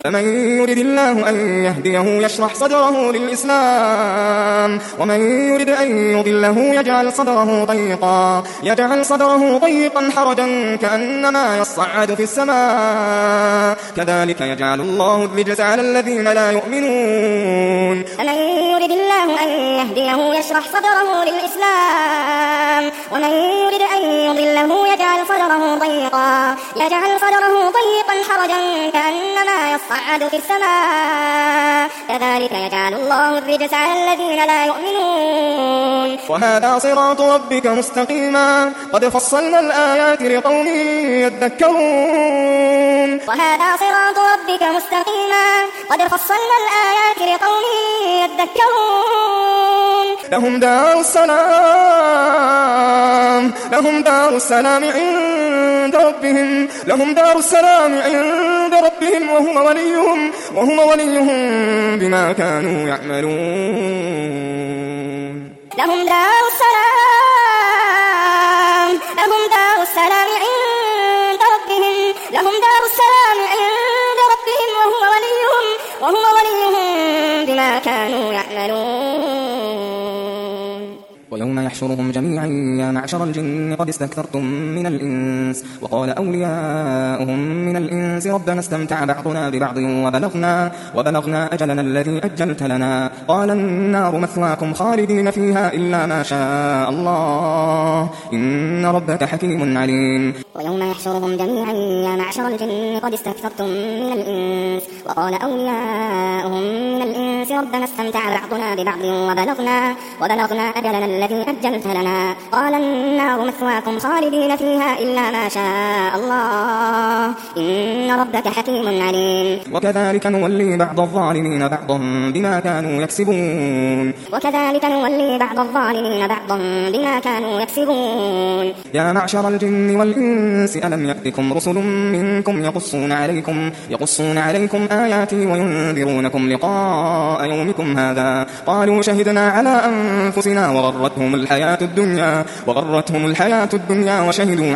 فمن يرد الله أن يهديه يشرح صدره للإسلام ومن يرد أن يضله يجعل صدره ضيقا حرجا كأنما يصعد في السماء كذلك يجعل الله الرجس على الذين لا يؤمنون. فمن يرد الله أن يهديه يشرح صدره للإسلام ومن يرد أن يضله يجعل صدره ضيقا حرجا كأنما يصعد في السماء كذلك يجعل الله الرجس على الذين لا يؤمنون. وهذا صراط ربك مستقيما قد فصلنا الآيات لقوم يذكرون. لهم دار السلام عند ربهم وهو وليهم بما كانوا يعملون. لهم دار السلام عند ربهم وهو وليهم بما كانوا يعملون. ويوم يحشرهم جميعا يا معشر الجن قد استكثرتم من الإنس وقال أولياؤهم من الإنس ربنا استمتع بعضنا ببعض وبلغنا أجلنا الذي أجلت لنا قال النار مثواكم خالدين فيها إلا ما شاء الله إن ربك حكيم عليم. ويوم يحشرهم جميعا يا معشر الجن قد استكثرتم من الإنس وقال أولياؤهم من الإنس ربنا استمتع بعضنا ببعض وبلغنا أجلنا الذي أجلت لنا قال النار مثواكم خالدين فيها إلا ما شاء الله إن ربك حكيم عليم. وكذلك نولي بعض الظالمين بعضا بما كانوا يكسبون. يا معشر الجن والإنس ألم يأتكم رسل منكم يقصون عليكم آياتي وينذرونكم لقاء يومكم هذا قالوا شهدنا على أنفسنا وغرتهم الحياة الدنيا وشهدوا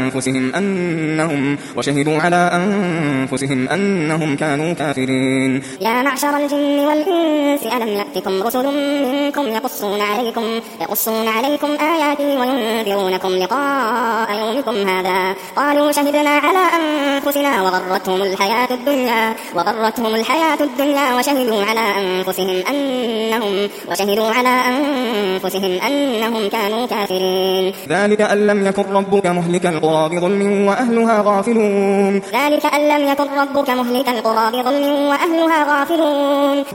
على أنفسهم أنهم كانوا كافرين. يا معشر الجن والإنس ألم يأتكم رسل منكم يقصون عليكم آياتي وينذرونكم لقاء يومكم هذا قالوا شهدنا على أنفسنا وغرتهم الحياة الدنيا وشهدوا على أنفسهم أنهم كانوا كافرين. ذلك أن لم يكن ربك مهلك القرى بظلم وأهلها غافلون.